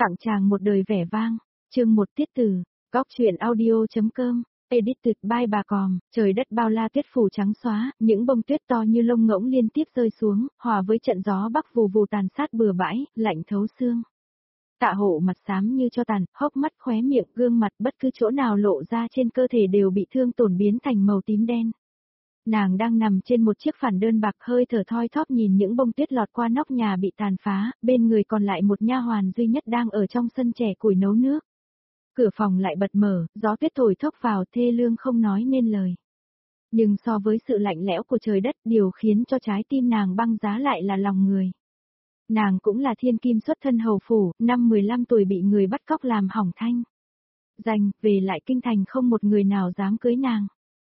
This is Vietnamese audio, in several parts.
Tặng chàng một đời vẻ vang, chương 1 tiết từ, góc truyện audio.com, edited by bà Còm, trời đất bao la tuyết phủ trắng xóa, những bông tuyết to như lông ngỗng liên tiếp rơi xuống, hòa với trận gió bắc vù vù tàn sát bừa bãi, lạnh thấu xương. Tạ Hộ mặt xám như cho tàn, hốc mắt khóe miệng, gương mặt bất cứ chỗ nào lộ ra trên cơ thể đều bị thương tổn biến thành màu tím đen. Nàng đang nằm trên một chiếc phản đơn bạc hơi thở thoi thóp nhìn những bông tuyết lọt qua nóc nhà bị tàn phá, bên người còn lại một nha hoàn duy nhất đang ở trong sân trẻ củi nấu nước. Cửa phòng lại bật mở, gió tuyết thổi thốc vào thê lương không nói nên lời. Nhưng so với sự lạnh lẽo của trời đất, điều khiến cho trái tim nàng băng giá lại là lòng người. Nàng cũng là thiên kim xuất thân hầu phủ, năm 15 tuổi bị người bắt cóc làm hỏng thanh danh, về lại kinh thành không một người nào dám cưới nàng.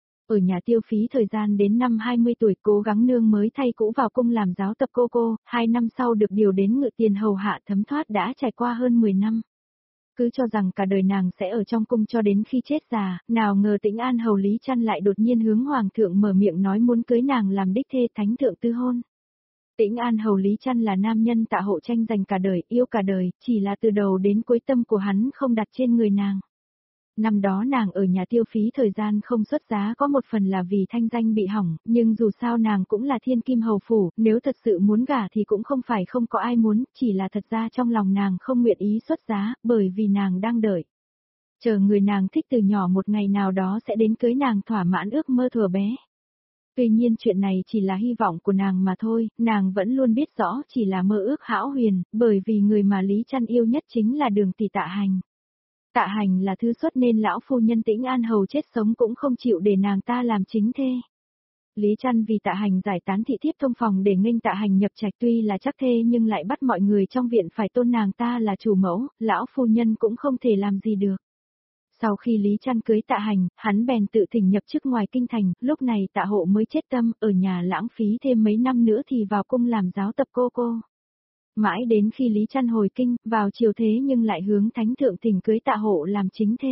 Ở nhà tiêu phí thời gian đến năm 20 tuổi cố gắng nương mới thay cũ vào cung làm giáo tập cô, 2 năm sau được điều đến ngự tiền hầu hạ thấm thoát đã trải qua hơn 10 năm. Cứ cho rằng cả đời nàng sẽ ở trong cung cho đến khi chết già, nào ngờ Tĩnh An hầu Lý Trăn lại đột nhiên hướng hoàng thượng mở miệng nói muốn cưới nàng làm đích thê thánh thượng tư hôn. Tĩnh An hầu Lý Trăn là nam nhân Tạ Hộ tranh giành cả đời, yêu cả đời, chỉ là từ đầu đến cuối tâm của hắn không đặt trên người nàng. Năm đó nàng ở nhà tiêu phí thời gian không xuất giá có một phần là vì thanh danh bị hỏng, nhưng dù sao nàng cũng là thiên kim hầu phủ, nếu thật sự muốn gả thì cũng không phải không có ai muốn, chỉ là thật ra trong lòng nàng không nguyện ý xuất giá, bởi vì nàng đang đợi. Chờ người nàng thích từ nhỏ một ngày nào đó sẽ đến cưới nàng thỏa mãn ước mơ thuở bé. Tuy nhiên chuyện này chỉ là hy vọng của nàng mà thôi, nàng vẫn luôn biết rõ chỉ là mơ ước hão huyền, bởi vì người mà Lý Trăn yêu nhất chính là Đường tỷ Tạ Hành. Tạ Hành là thứ xuất nên lão phu nhân Tĩnh An hầu chết sống cũng không chịu để nàng ta làm chính thê. Lý Trăn vì Tạ Hành giải tán thị thiếp thông phòng để nghênh Tạ Hành nhập trạch tuy là chắc thê nhưng lại bắt mọi người trong viện phải tôn nàng ta là chủ mẫu, lão phu nhân cũng không thể làm gì được. Sau khi Lý Trăn cưới Tạ Hành, hắn bèn tự thỉnh nhập chức ngoài kinh thành, lúc này Tạ Hộ mới chết tâm, ở nhà lãng phí thêm mấy năm nữa thì vào cung làm giáo tập cô. Mãi đến khi Lý Trăn hồi kinh, vào triều thế nhưng lại hướng thánh thượng thỉnh cưới Tạ Hộ làm chính thê.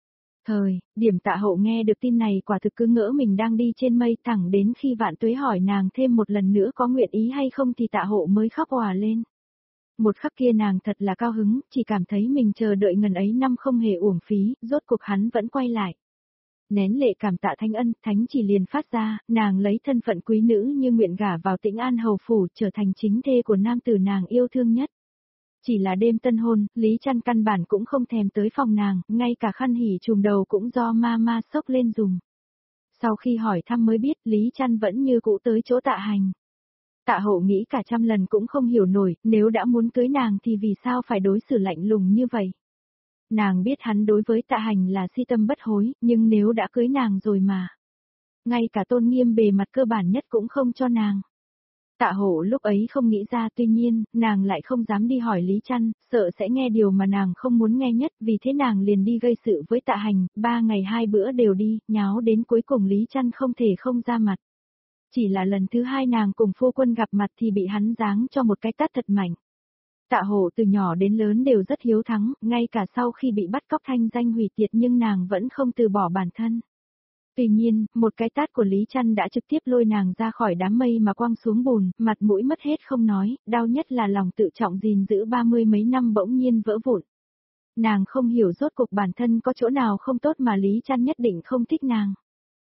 Điểm Tạ Hộ nghe được tin này quả thực cứ ngỡ mình đang đi trên mây, thẳng đến khi Vạn Tuế hỏi nàng thêm một lần nữa có nguyện ý hay không thì Tạ Hộ mới khóc òa lên. Một khắc kia nàng thật là cao hứng, chỉ cảm thấy mình chờ đợi ngần ấy năm không hề uổng phí, rốt cuộc hắn vẫn quay lại. Nén lệ cảm tạ thánh ân, thánh chỉ liền phát ra, nàng lấy thân phận quý nữ như nguyện gả vào Tĩnh An hầu phủ trở thành chính thê của nam tử nàng yêu thương nhất. Chỉ là đêm tân hôn, Lý Trăn căn bản cũng không thèm tới phòng nàng, ngay cả khăn hỉ trùm đầu cũng do ma xốc lên dùng. Sau khi hỏi thăm mới biết Lý Trăn vẫn như cũ tới chỗ Tạ Hành. Tạ Hộ nghĩ cả trăm lần cũng không hiểu nổi, nếu đã muốn cưới nàng thì vì sao phải đối xử lạnh lùng như vậy. Nàng biết hắn đối với Tạ Hành là si tâm bất hối, nhưng nếu đã cưới nàng rồi mà. Ngay cả tôn nghiêm bề mặt cơ bản nhất cũng không cho nàng. Tạ Hộ lúc ấy không nghĩ ra, tuy nhiên, nàng lại không dám đi hỏi Lý Trăn, sợ sẽ nghe điều mà nàng không muốn nghe nhất, vì thế nàng liền đi gây sự với Tạ Hành, 3 ngày 2 bữa đều đi, nháo đến cuối cùng Lý Trăn không thể không ra mặt. Chỉ là lần thứ 2 nàng cùng phu quân gặp mặt thì bị hắn giáng cho một cái tát thật mạnh. Tạ Hộ từ nhỏ đến lớn đều rất hiếu thắng, ngay cả sau khi bị bắt cóc thanh danh hủy tiệt nhưng nàng vẫn không từ bỏ bản thân. Tuy nhiên, một cái tát của Lý Trăn đã trực tiếp lôi nàng ra khỏi đám mây mà quăng xuống bùn, mặt mũi mất hết không nói, đau nhất là lòng tự trọng gìn giữ 30 mấy năm bỗng nhiên vỡ vụn. Nàng không hiểu rốt cuộc bản thân có chỗ nào không tốt mà Lý Trăn nhất định không thích nàng.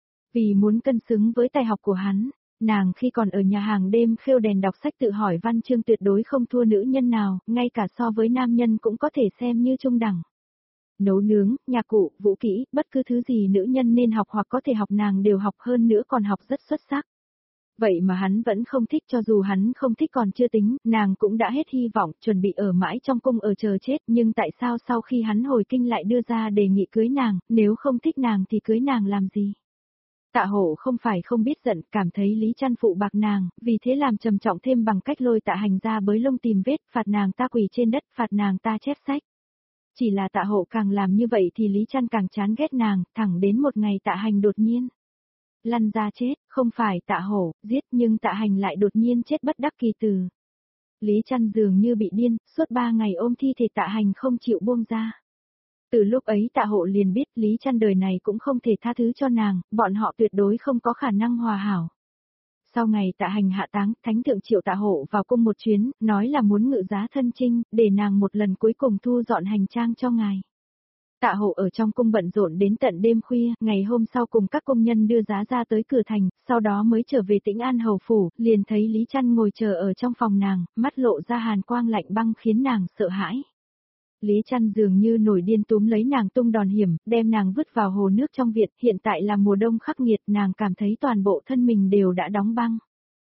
Vì muốn cân xứng với tài học của hắn, nàng khi còn ở nhà hàng đêm khêu đèn đọc sách tự hỏi văn chương tuyệt đối không thua nữ nhân nào, ngay cả so với nam nhân cũng có thể xem như trung đẳng. Nấu nướng, nhạc cụ, vũ kỹ, bất cứ thứ gì nữ nhân nên học hoặc có thể học nàng đều học, hơn nữa còn học rất xuất sắc. Vậy mà hắn vẫn không thích, cho dù hắn không thích còn chưa tính, nàng cũng đã hết hy vọng, chuẩn bị ở mãi trong cung ở chờ chết, nhưng tại sao sau khi hắn hồi kinh lại đưa ra đề nghị cưới nàng, nếu không thích nàng thì cưới nàng làm gì? Tạ Hộ không phải không biết giận, cảm thấy Lý Trăn phụ bạc nàng, vì thế làm trầm trọng thêm bằng cách lôi Tạ Hành ra bới lông tìm vết, phạt nàng ta quỳ trên đất, phạt nàng ta chép sách. Chỉ là Tạ Hộ càng làm như vậy thì Lý Trăn càng chán ghét nàng, thẳng đến một ngày Tạ Hành đột nhiên lăn ra chết, không phải Tạ Hộ giết nhưng Tạ Hành lại đột nhiên chết bất đắc kỳ tử. Lý Trăn dường như bị điên, suốt 3 ngày ôm thi thể Tạ Hành không chịu buông ra. Từ lúc ấy Tạ Hộ liền biết Lý Trăn đời này cũng không thể tha thứ cho nàng, bọn họ tuyệt đối không có khả năng hòa hảo. Sau ngày Tạ Hành hạ táng, Thánh thượng triệu Tạ Hộ vào cung một chuyến, nói là muốn ngự giá thân chinh, để nàng một lần cuối cùng thu dọn hành trang cho ngài. Tạ Hộ ở trong cung bận rộn đến tận đêm khuya, ngày hôm sau cùng các công nhân đưa giá ra tới cửa thành, sau đó mới trở về Tĩnh An hầu phủ, liền thấy Lý Chăn ngồi chờ ở trong phòng nàng, mắt lộ ra hàn quang lạnh băng khiến nàng sợ hãi. Lý Chăn dường như nổi điên túm lấy nàng tung đòn hiểm, đem nàng vứt vào hồ nước trong viện, hiện tại là mùa đông khắc nghiệt, nàng cảm thấy toàn bộ thân mình đều đã đóng băng.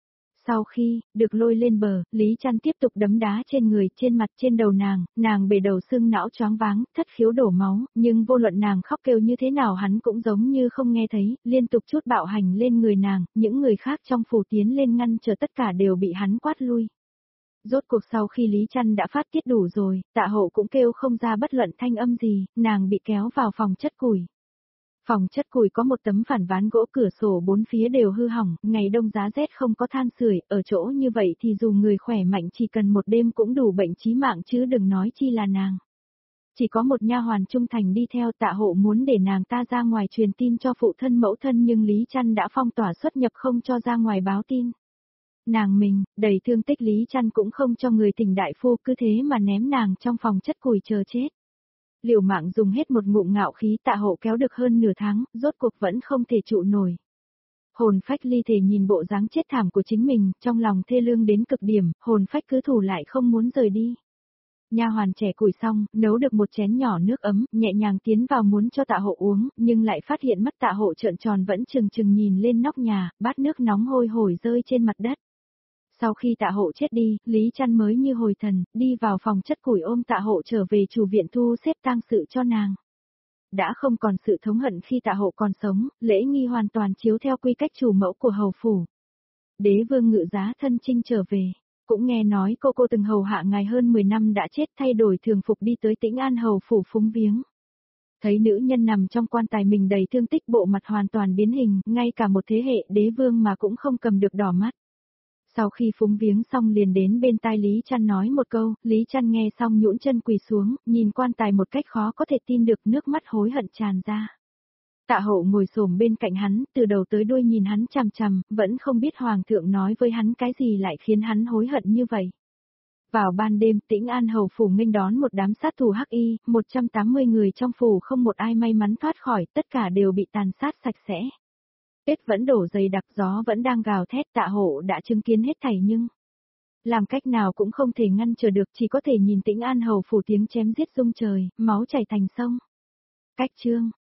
Sau khi, được lôi lên bờ, Lý Chăn tiếp tục đấm đá trên người, trên mặt, trên đầu nàng bể đầu sưng não choáng váng, thất khiếu đổ máu, nhưng vô luận nàng khóc kêu như thế nào hắn cũng giống như không nghe thấy, liên tục chút bạo hành lên người nàng, những người khác trong phủ tiến lên ngăn chờ tất cả đều bị hắn quát lui. Rốt cuộc sau khi Lý Chăn đã phát tiết đủ rồi, Tạ Hộ cũng kêu không ra bất luận thanh âm gì, nàng bị kéo vào phòng chất củi. Phòng chất củi có một tấm phản ván gỗ, cửa sổ bốn phía đều hư hỏng, ngày đông giá rét không có than sưởi, ở chỗ như vậy thì dù người khỏe mạnh chỉ cần một đêm cũng đủ bệnh chí mạng chứ đừng nói chi là nàng. Chỉ có một nha hoàn trung thành đi theo. Tạ Hộ muốn để nàng ta ra ngoài truyền tin cho phụ thân mẫu thân nhưng Lý Chăn đã phong tỏa xuất nhập không cho ra ngoài báo tin. Nàng mình, đầy thương tích Lý Chăn cũng không cho người tình đại phu, cứ thế mà ném nàng trong phòng chất củi chờ chết. Liều mạng dùng hết một ngụm ngạo khí, Tạ Hộ kéo được hơn nửa tháng, rốt cuộc vẫn không thể trụ nổi. Hồn phách ly thể nhìn bộ dáng chết thảm của chính mình, trong lòng thê lương đến cực điểm, hồn phách cứ thủ lại không muốn rời đi. Nha hoàn trẻ củi xong, nấu được một chén nhỏ nước ấm, nhẹ nhàng tiến vào muốn cho Tạ Hộ uống, nhưng lại phát hiện mắt Tạ Hộ trợn tròn vẫn chừng chừng nhìn lên nóc nhà, bát nước nóng hôi hổi rơi trên mặt đất. Sau khi Tạ Hộ chết đi, Lý Chăn mới như hồi thần, đi vào phòng chất củi ôm Tạ Hộ trở về chủ viện thu xếp tang sự cho nàng. Đã không còn sự thống hận khi Tạ Hộ còn sống, lễ nghi hoàn toàn chiếu theo quy cách chủ mẫu của hầu phủ. Đế vương ngự giá thân chinh trở về, cũng nghe nói cô từng hầu hạ ngài hơn 10 năm đã chết, thay đổi thường phục đi tới Tĩnh An hầu phủ phúng viếng. Thấy nữ nhân nằm trong quan tài mình đầy thương tích, bộ mặt hoàn toàn biến hình, ngay cả một thế hệ đế vương mà cũng không cầm được đỏ mắt. Sau khi phúng viếng xong liền đến bên tai Lý Chăn nói một câu, Lý Chăn nghe xong nhũn chân quỳ xuống, nhìn quan tài một cách khó có thể tin được, nước mắt hối hận tràn ra. Tạ Hộ ngồi xổm bên cạnh hắn, từ đầu tới đuôi nhìn hắn chằm chằm, vẫn không biết hoàng thượng nói với hắn cái gì lại khiến hắn hối hận như vậy. Vào ban đêm, Tĩnh An hầu phủ nghênh đón một đám sát thủ hắc y, 180 người trong phủ không một ai may mắn thoát khỏi, tất cả đều bị tàn sát sạch sẽ. Tuyết vẫn đổ dày đặc, gió vẫn đang gào thét, Tạ Hộ đã chứng kiến hết thảy nhưng làm cách nào cũng không thể ngăn trở được, chỉ có thể nhìn Tĩnh An hầu phủ tiếng chém giết rung trời, máu chảy thành sông. Cách chương